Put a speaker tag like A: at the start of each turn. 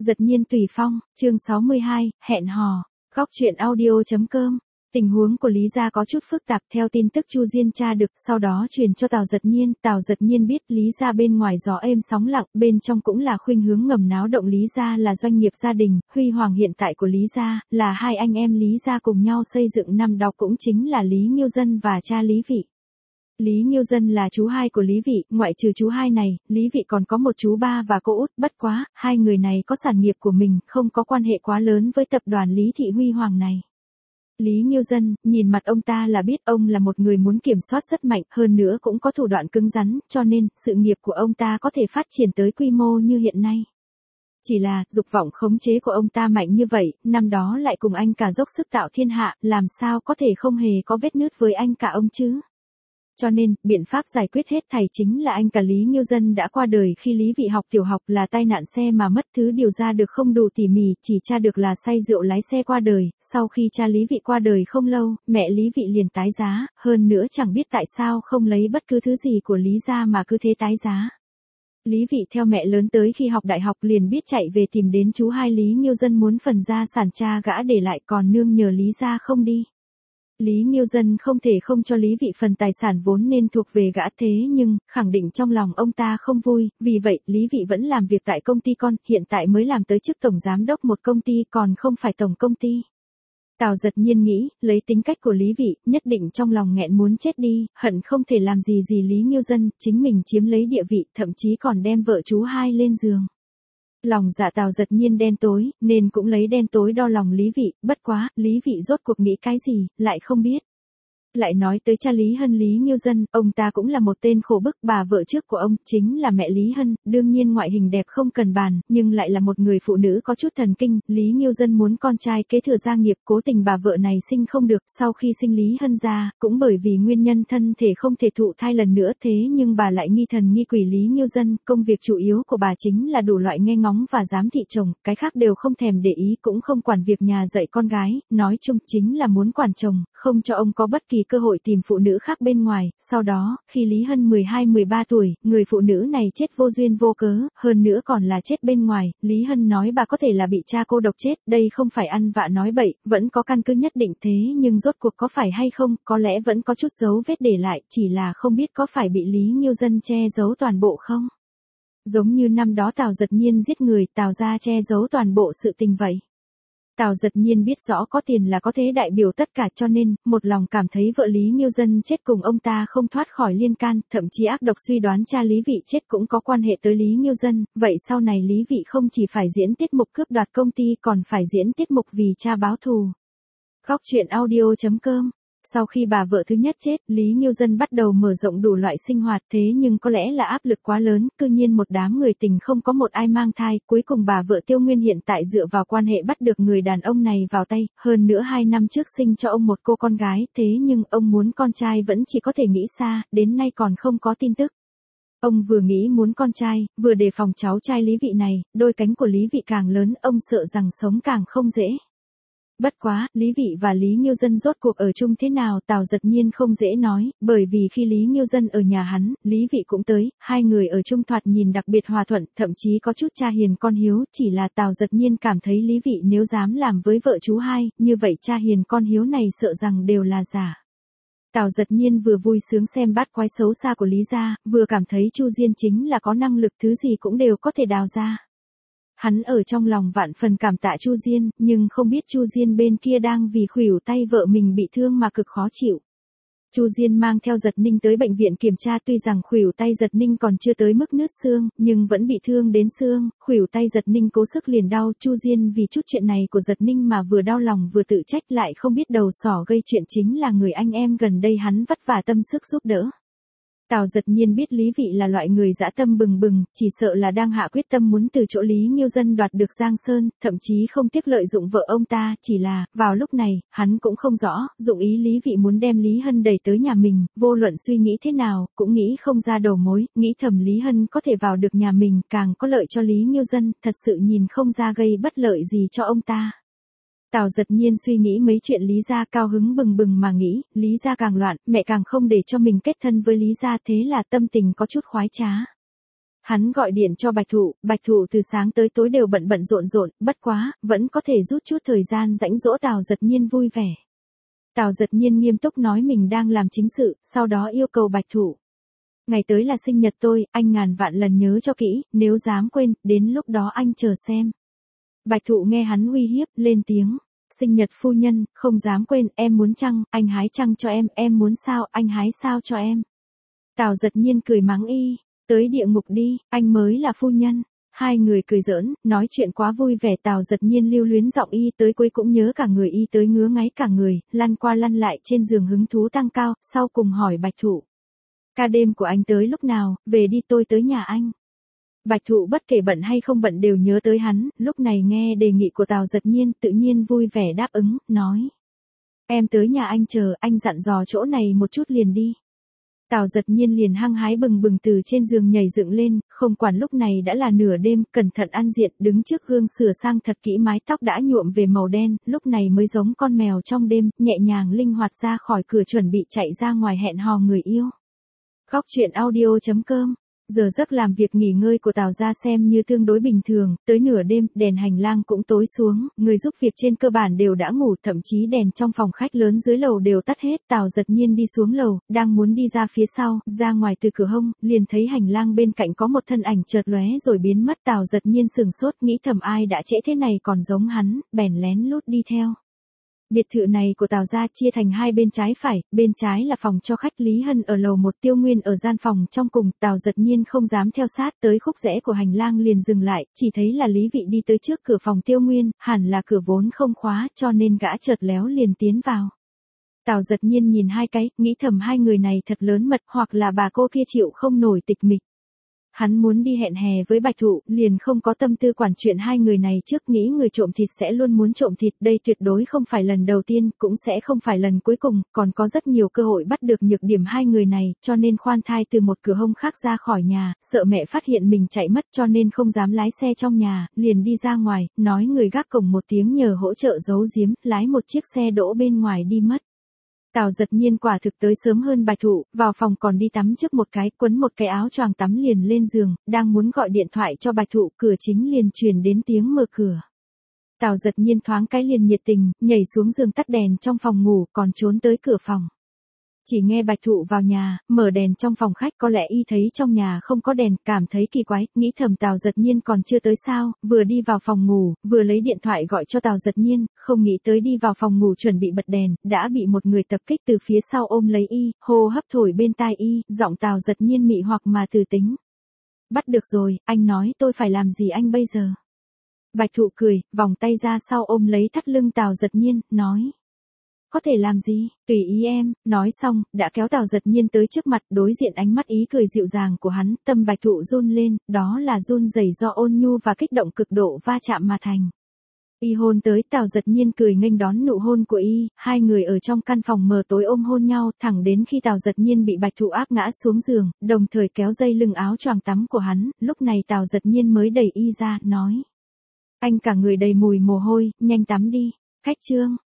A: Giật nhiên tùy phong, chương 62, hẹn hò. Góc truyện audio.com. Tình huống của Lý gia có chút phức tạp, theo tin tức Chu Diên tra được, sau đó truyền cho Tào Giật Nhiên. Tào Giật Nhiên biết Lý gia bên ngoài gió êm sóng lặng, bên trong cũng là khuynh hướng ngầm náo động. Lý gia là doanh nghiệp gia đình, huy hoàng hiện tại của Lý gia là hai anh em Lý gia cùng nhau xây dựng năm đó, cũng chính là Lý Nghiêu Dân và cha Lý Vị. Lý Nghiêu Dân là chú hai của Lý Vị, ngoại trừ chú hai này, Lý Vị còn có một chú ba và cô út, bất quá, hai người này có sản nghiệp của mình, không có quan hệ quá lớn với tập đoàn Lý Thị Huy Hoàng này. Lý Nghiêu Dân, nhìn mặt ông ta là biết ông là một người muốn kiểm soát rất mạnh, hơn nữa cũng có thủ đoạn cứng rắn, cho nên, sự nghiệp của ông ta có thể phát triển tới quy mô như hiện nay. Chỉ là, dục vọng khống chế của ông ta mạnh như vậy, năm đó lại cùng anh cả dốc sức tạo thiên hạ, làm sao có thể không hề có vết nứt với anh cả ông chứ? Cho nên, biện pháp giải quyết hết thảy chính là anh cả Lý Nghiêu Dân đã qua đời khi Lý Vị học tiểu học, là tai nạn xe mà mất, thứ điều ra được không đủ tỉ mỉ, chỉ tra được là say rượu lái xe qua đời. Sau khi cha Lý Vị qua đời không lâu, mẹ Lý Vị liền tái giá, hơn nữa chẳng biết tại sao không lấy bất cứ thứ gì của Lý gia mà cứ thế tái giá. Lý Vị theo mẹ lớn tới khi học đại học liền biết chạy về tìm đến chú hai Lý Nghiêu Dân muốn phần gia sản cha gã để lại, còn nương nhờ Lý gia không đi. Lý Nghiêu Dân không thể không cho Lý Vị phần tài sản vốn nên thuộc về gã, thế nhưng, khẳng định trong lòng ông ta không vui, vì vậy, Lý Vị vẫn làm việc tại công ty con, hiện tại mới làm tới chức tổng giám đốc một công ty, còn không phải tổng công ty. Tào Giật Nhiên nghĩ, lấy tính cách của Lý Vị, nhất định trong lòng nghẹn muốn chết đi, hận không thể làm gì Lý Nghiêu Dân, chính mình chiếm lấy địa vị, thậm chí còn đem vợ chú hai lên giường. Lòng dạ Tào Giật Nhiên đen tối, nên cũng lấy đen tối đo lòng Lý Vị, bất quá, Lý Vị rốt cuộc nghĩ cái gì, lại không biết. Lại nói tới cha Lý Hân Lý Nghiêu Dân, ông ta cũng là một tên khổ bức, bà vợ trước của ông, chính là mẹ Lý Hân, đương nhiên ngoại hình đẹp không cần bàn, nhưng lại là một người phụ nữ có chút thần kinh. Lý Nghiêu Dân muốn con trai kế thừa gia nghiệp, cố tình bà vợ này sinh không được, sau khi sinh Lý Hân ra, cũng bởi vì nguyên nhân thân thể không thể thụ thai lần nữa, thế nhưng bà lại nghi thần nghi quỷ Lý Nghiêu Dân, công việc chủ yếu của bà chính là đủ loại nghe ngóng và giám thị chồng, cái khác đều không thèm để ý, cũng không quản việc nhà dạy con gái, nói chung chính là muốn quản chồng, không cho ông có bất kỳ cơ hội tìm phụ nữ khác bên ngoài. Sau đó, khi Lý Hân 12-13 tuổi, người phụ nữ này chết vô duyên vô cớ, hơn nữa còn là chết bên ngoài. Lý Hân nói bà có thể là bị cha cô độc chết, đây không phải ăn vạ nói bậy, vẫn có căn cứ nhất định, thế nhưng rốt cuộc có phải hay không, có lẽ vẫn có chút dấu vết để lại, chỉ là không biết có phải bị Lý Nghiêu Dân che giấu toàn bộ không? Giống như năm đó Tào Giật Nhiên giết người, Tào gia che giấu toàn bộ sự tình vậy. Tào Giật Nhiên biết rõ có tiền là có thế đại biểu tất cả, cho nên, một lòng cảm thấy vợ Lý Nghiêu Dân chết cùng ông ta không thoát khỏi liên can, thậm chí ác độc suy đoán cha Lý Vị chết cũng có quan hệ tới Lý Nghiêu Dân, vậy sau này Lý Vị không chỉ phải diễn tiết mục cướp đoạt công ty còn phải diễn tiết mục vì cha báo thù. Góc truyện audio.com. Sau khi bà vợ thứ nhất chết, Lý Nghiêu Dân bắt đầu mở rộng đủ loại sinh hoạt, thế nhưng có lẽ là áp lực quá lớn, cư nhiên một đám người tình không có một ai mang thai, cuối cùng bà vợ Tiêu Nguyên hiện tại dựa vào quan hệ bắt được người đàn ông này vào tay, hơn nữa 2 năm trước sinh cho ông một cô con gái, thế nhưng ông muốn con trai vẫn chỉ có thể nghĩ xa, đến nay còn không có tin tức. Ông vừa nghĩ muốn con trai, vừa đề phòng cháu trai Lý Vị này, đôi cánh của Lý Vị càng lớn, ông sợ rằng sống càng không dễ. Bất quá, Lý Vị và Lý Nghiêu Dân rốt cuộc ở chung thế nào, Tào Giật Nhiên không dễ nói, bởi vì khi Lý Nghiêu Dân ở nhà hắn, Lý Vị cũng tới, hai người ở chung thoạt nhìn đặc biệt hòa thuận, thậm chí có chút cha hiền con hiếu, chỉ là Tào Giật Nhiên cảm thấy Lý Vị nếu dám làm với vợ chú hai, như vậy cha hiền con hiếu này sợ rằng đều là giả. Tào Giật Nhiên vừa vui sướng xem bát quái xấu xa của Lý gia, vừa cảm thấy Chu Diên chính là có năng lực, thứ gì cũng đều có thể đào ra. Hắn ở trong lòng vạn phần cảm tạ Chu Diên, nhưng không biết Chu Diên bên kia đang vì khuỷu tay vợ mình bị thương mà cực khó chịu. Chu Diên mang theo Giật Ninh tới bệnh viện kiểm tra, tuy rằng khuỷu tay Giật Ninh còn chưa tới mức nứt xương, nhưng vẫn bị thương đến xương, khuỷu tay Giật Ninh cố sức liền đau. Chu Diên vì chút chuyện này của Giật Ninh mà vừa đau lòng vừa tự trách, lại không biết đầu sỏ gây chuyện chính là người anh em gần đây hắn vất vả tâm sức giúp đỡ. Tào Giật Nhiên biết Lý Vị là loại người dã tâm bừng bừng, chỉ sợ là đang hạ quyết tâm muốn từ chỗ Lý Nghiêu Dân đoạt được Giang Sơn, thậm chí không tiếc lợi dụng vợ ông ta, chỉ là, vào lúc này, hắn cũng không rõ, dụng ý Lý Vị muốn đem Lý Hân đẩy tới nhà mình, vô luận suy nghĩ thế nào, cũng nghĩ không ra đầu mối, nghĩ thầm Lý Hân có thể vào được nhà mình, càng có lợi cho Lý Nghiêu Dân, thật sự nhìn không ra gây bất lợi gì cho ông ta. Tào Giật Nhiên suy nghĩ mấy chuyện Lý gia, cao hứng bừng bừng mà nghĩ, Lý gia càng loạn, mẹ càng không để cho mình kết thân với Lý gia, thế là tâm tình có chút khoái trá. Hắn gọi điện cho Bạch Thụ từ sáng tới tối đều bận bận rộn rộn, bất quá, vẫn có thể rút chút thời gian rãnh rỗ Tào Giật Nhiên vui vẻ. Tào Giật Nhiên nghiêm túc nói mình đang làm chính sự, sau đó yêu cầu Bạch Thụ. Ngày tới là sinh nhật tôi, anh ngàn vạn lần nhớ cho kỹ, nếu dám quên, đến lúc đó anh chờ xem. Bạch Thụ nghe hắn uy hiếp, lên tiếng. Sinh nhật phu nhân, không dám quên, em muốn trăng, anh hái trăng cho em muốn sao, anh hái sao cho em. Tào Giật Nhiên cười mắng y, tới địa ngục đi, anh mới là phu nhân. Hai người cười giỡn, nói chuyện quá vui vẻ. Tào Giật Nhiên lưu luyến giọng y tới cuối cũng nhớ cả người y tới ngứa ngáy cả người, lăn qua lăn lại trên giường hứng thú tăng cao, sau cùng hỏi Bạch Thụ. Ca đêm của anh tới lúc nào, về đi tôi tới nhà anh. Bạch Thụ bất kể bận hay không bận đều nhớ tới hắn, lúc này nghe đề nghị của Tào Giật Nhiên tự nhiên vui vẻ đáp ứng, nói. Em tới nhà anh chờ, anh dặn dò chỗ này một chút liền đi. Tào Giật Nhiên liền hăng hái bừng bừng từ trên giường nhảy dựng lên, không quản lúc này đã là nửa đêm, cẩn thận ăn diện, đứng trước gương sửa sang thật kỹ mái tóc đã nhuộm về màu đen, lúc này mới giống con mèo trong đêm, nhẹ nhàng linh hoạt ra khỏi cửa chuẩn bị chạy ra ngoài hẹn hò người yêu. Góc truyện audio.com. Giờ giấc làm việc nghỉ ngơi của Tào gia xem như tương đối bình thường, tới nửa đêm, đèn hành lang cũng tối xuống, người giúp việc trên cơ bản đều đã ngủ, thậm chí đèn trong phòng khách lớn dưới lầu đều tắt hết. Tào Giật Nhiên đi xuống lầu, đang muốn đi ra phía sau, ra ngoài từ cửa hông, liền thấy hành lang bên cạnh có một thân ảnh chợt lóe rồi biến mất. Tào Giật Nhiên sừng sốt, nghĩ thầm ai đã trễ thế này còn giống hắn, bèn lén lút đi theo. Biệt thự này của Tào gia chia thành hai bên trái phải, bên trái là phòng cho khách Lý Hân ở lầu 1, Tiêu Nguyên ở gian phòng trong cùng. Tào Giật Nhiên không dám theo sát, tới khúc rẽ của hành lang liền dừng lại, chỉ thấy là Lý Vị đi tới trước cửa phòng Tiêu Nguyên, hẳn là cửa vốn không khóa, cho nên gã chợt léo liền tiến vào. Tào Giật Nhiên nhìn hai cái, nghĩ thầm hai người này thật lớn mật, hoặc là bà cô kia chịu không nổi tịch mịch. Hắn muốn đi hẹn hè với Bạch Thụ, liền không có tâm tư quản chuyện hai người này trước, nghĩ người trộm thịt sẽ luôn muốn trộm thịt, đây tuyệt đối không phải lần đầu tiên, cũng sẽ không phải lần cuối cùng, còn có rất nhiều cơ hội bắt được nhược điểm hai người này, cho nên khoan thai từ một cửa hông khác ra khỏi nhà, sợ mẹ phát hiện mình chạy mất cho nên không dám lái xe trong nhà, liền đi ra ngoài, nói người gác cổng một tiếng nhờ hỗ trợ giấu giếm, lái một chiếc xe đỗ bên ngoài đi mất. Tào Giật Nhiên quả thực tới sớm hơn Bạch Thụ, vào phòng còn đi tắm trước một cái, quấn một cái áo choàng tắm liền lên giường, đang muốn gọi điện thoại cho Bạch Thụ, cửa chính liền truyền đến tiếng mở cửa. Tào Giật Nhiên thoáng cái liền nhiệt tình, nhảy xuống giường tắt đèn trong phòng ngủ, còn trốn tới cửa phòng. Chỉ nghe Bạch Thụ vào nhà, mở đèn trong phòng khách, có lẽ y thấy trong nhà không có đèn, cảm thấy kỳ quái, nghĩ thầm Tào Giật Nhiên còn chưa tới sao, vừa đi vào phòng ngủ, vừa lấy điện thoại gọi cho Tào Giật Nhiên, không nghĩ tới đi vào phòng ngủ chuẩn bị bật đèn, đã bị một người tập kích từ phía sau ôm lấy y, hô hấp thổi bên tai y, giọng Tào Giật Nhiên mị hoặc mà từ tính. Bắt được rồi, anh nói tôi phải làm gì anh bây giờ? Bạch Thụ cười, vòng tay ra sau ôm lấy thắt lưng Tào Giật Nhiên, nói. Có thể làm gì, tùy ý em, nói xong, đã kéo Tào Giật Nhiên tới trước mặt, đối diện ánh mắt ý cười dịu dàng của hắn, tâm Bạch Thụ run lên, đó là run rẩy do ôn nhu và kích động cực độ va chạm mà thành. Y hôn tới, Tào Giật Nhiên cười nghênh đón nụ hôn của y, hai người ở trong căn phòng mờ tối ôm hôn nhau, thẳng đến khi Tào Giật Nhiên bị Bạch Thụ áp ngã xuống giường, đồng thời kéo dây lưng áo choàng tắm của hắn, lúc này Tào Giật Nhiên mới đẩy y ra, nói. Anh cả người đầy mùi mồ hôi, nhanh tắm đi. Khách trương,